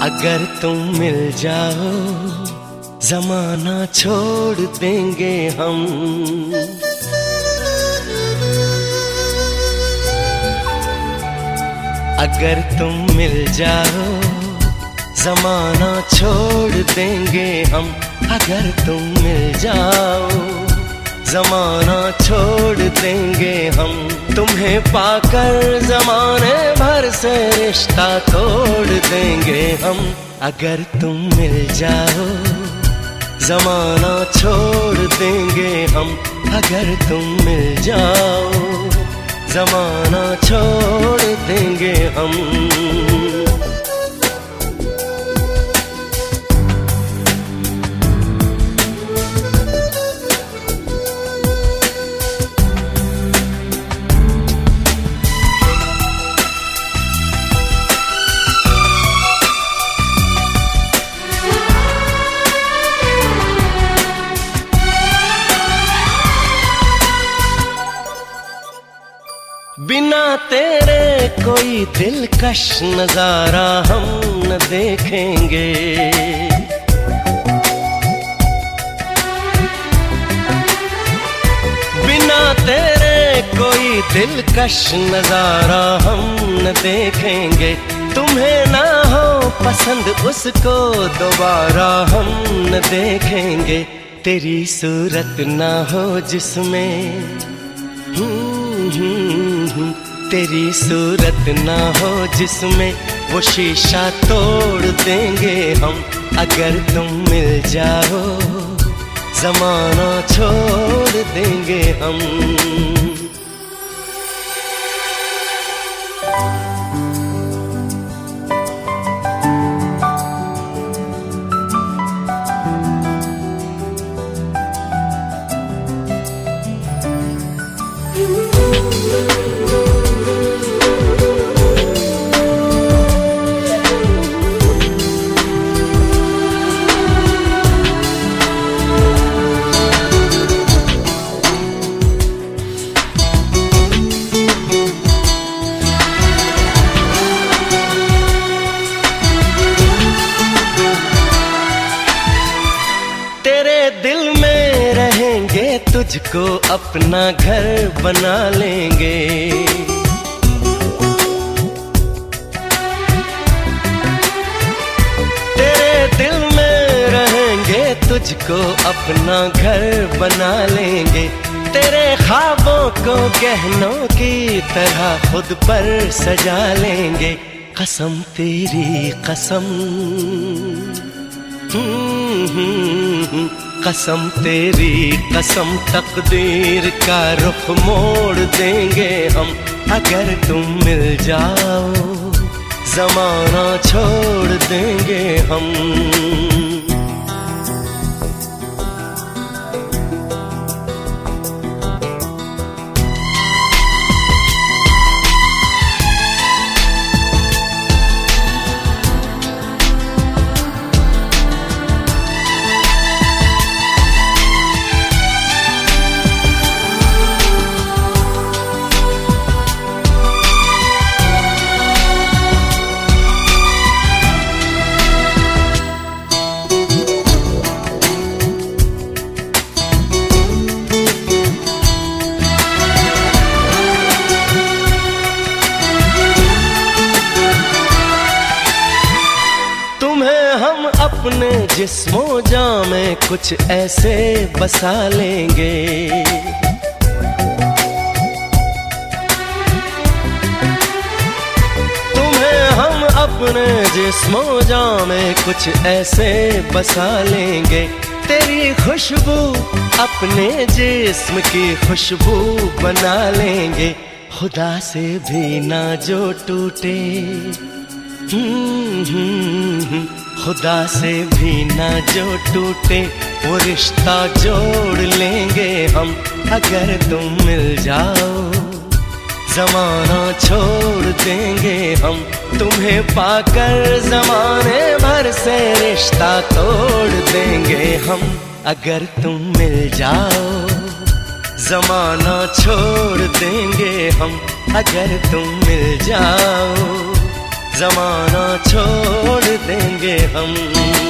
अगर तुम मिल जाओ जमाना छोड़ देंगे हम। अगर तुम मिल जाओ जमाना छोड़ देंगे हम। अगर तुम मिल जाओ जमाना छोड़ देंगे हम। तुम्हें पाकर जमाने भर से रिश्ता तोड़ देंगे हम। अगर तुम मिल जाओ जमाना छोड़ देंगे हम। अगर तुम मिल जाओ जमाना छोड़ देंगे हम। बिना तेरे कोई दिलकश नजारा हम न देखेंगे। बिना तेरे कोई दिलकश नजारा हम न देखेंगे। तुम्हें ना हो पसंद उसको दोबारा हम न देखेंगे। तेरी सूरत ना हो जिसमें तेरी सूरत ना हो जिसमें वो शीशा तोड़ देंगे हम। अगर तुम मिल जाओ जमाना छोड़ देंगे हम। दिल में रहेंगे तुझको अपना घर बना लेंगे। तेरे दिल में रहेंगे तुझको अपना घर बना लेंगे। तेरे ख्वाबों को गहनों की तरह खुद पर सजा लेंगे। कसम तेरी कसम कसम तेरी कसम तकदीर का रुख मोड़ देंगे हम। अगर तुम मिल जाओ जमाना छोड़ देंगे हम। अपने जिस्मों जां में कुछ ऐसे बसा लेंगे। तुम्हें हम अपने जिस्मों जां में कुछ ऐसे बसा लेंगे। तेरी खुशबू अपने जिस्म की खुशबू बना लेंगे। खुदा से भी ना जो टूटे खुदा से भी ना जो टूटे वो रिश्ता जोड़ लेंगे हम। अगर तुम मिल जाओ जमाना छोड़ देंगे हम। तुम्हें पाकर जमाने भर से रिश्ता तोड़ देंगे हम। अगर तुम मिल जाओ जमाना छोड़ देंगे हम। अगर तुम मिल जाओ जमाना छोड़ देंगे हम।